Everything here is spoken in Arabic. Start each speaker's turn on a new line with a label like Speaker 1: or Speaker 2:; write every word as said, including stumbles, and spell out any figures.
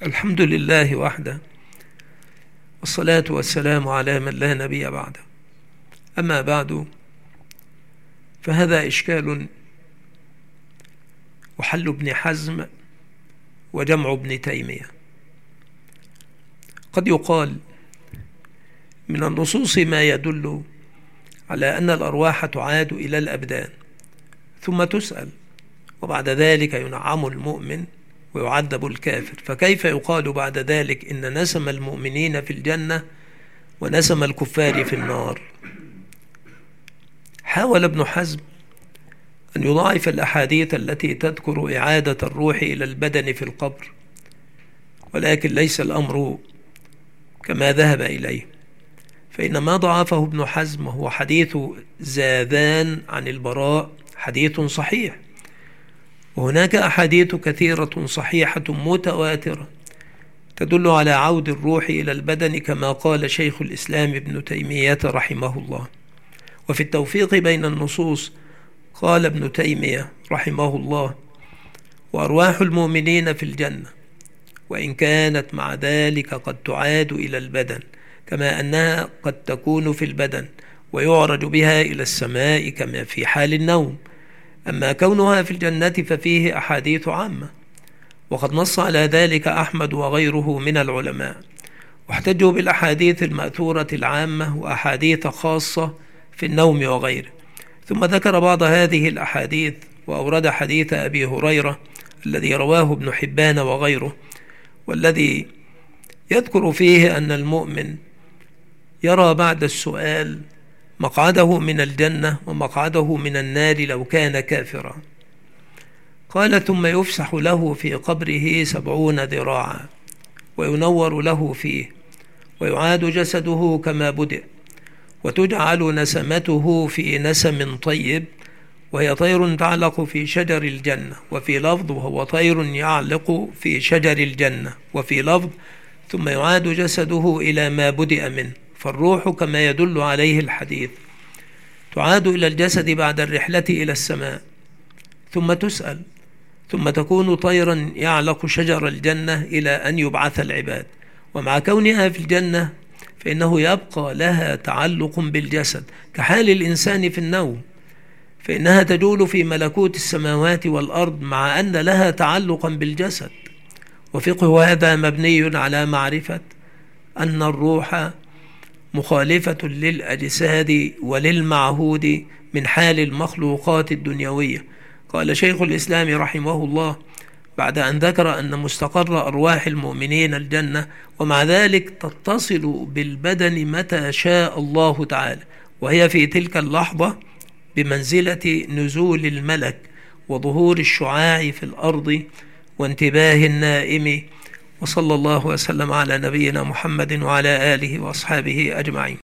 Speaker 1: الحمد لله وحده، والصلاة والسلام على من لا نبي بعده. أما بعد، فهذا إشكال وحل ابن حزم وجمع ابن تيمية. قد يقال من النصوص ما يدل على أن الأرواح تعاد إلى الأبدان ثم تسأل، وبعد ذلك ينعم المؤمن ويعذب الكافر، فكيف يقال بعد ذلك إن نسم المؤمنين في الجنة ونسم الكفار في النار؟ حاول ابن حزم أن يضاعف الأحاديث التي تذكر إعادة الروح إلى البدن في القبر، ولكن ليس الأمر كما ذهب إليه، فإن ما ضعفه ابن حزم هو حديث زاذان عن البراء، حديث صحيح، وهناك أحاديث كثيرة صحيحة متواترة تدل على عود الروح إلى البدن كما قال شيخ الإسلام ابن تيمية رحمه الله. وفي التوفيق بين النصوص قال ابن تيمية رحمه الله: وأرواح المؤمنين في الجنة، وإن كانت مع ذلك قد تعاد إلى البدن كما أنها قد تكون في البدن ويعرج بها إلى السماء كما في حال النوم. أما كونها في الجنة ففيه أحاديث عامة، وقد نص على ذلك أحمد وغيره من العلماء، واحتجوا بالأحاديث المأثورة العامة وأحاديث خاصة في النوم وغيره. ثم ذكر بعض هذه الأحاديث وأورد حديث أبي هريرة الذي رواه ابن حبان وغيره، والذي يذكر فيه أن المؤمن يرى بعد السؤال مقعده من الجنة ومقعده من النار لو كان كافرا. قال: ثم يفسح له في قبره سبعون ذراعا وينور له فيه، ويعاد جسده كما بدأ، وتجعل نسمته في نسم طيب، وهي طير تعلق في شجر الجنة، وفي لفظ: وهو طير يعلق في شجر الجنة، وفي لفظ: ثم يعاد جسده إلى ما بدأ منه. فالروح كما يدل عليه الحديث تعاد إلى الجسد بعد الرحلة إلى السماء، ثم تسأل، ثم تكون طيرا يعلق شجر الجنة إلى أن يبعث العباد. ومع كونها في الجنة فإنه يبقى لها تعلق بالجسد كحال الإنسان في النوم، فإنها تجول في ملكوت السماوات والأرض مع أن لها تعلقا بالجسد. وفقه هذا مبني على معرفة أن الروح مخالفة للأجساد وللمعهود من حال المخلوقات الدنيوية. قال شيخ الإسلام رحمه الله بعد أن ذكر أن مستقر أرواح المؤمنين الجنة، ومع ذلك تتصل بالبدن متى شاء الله تعالى، وهي في تلك اللحظة بمنزلة نزول الملك وظهور الشعاع في الأرض وانتباه النائم. وصلى الله وسلم على نبينا محمد وعلى آله وأصحابه أجمعين.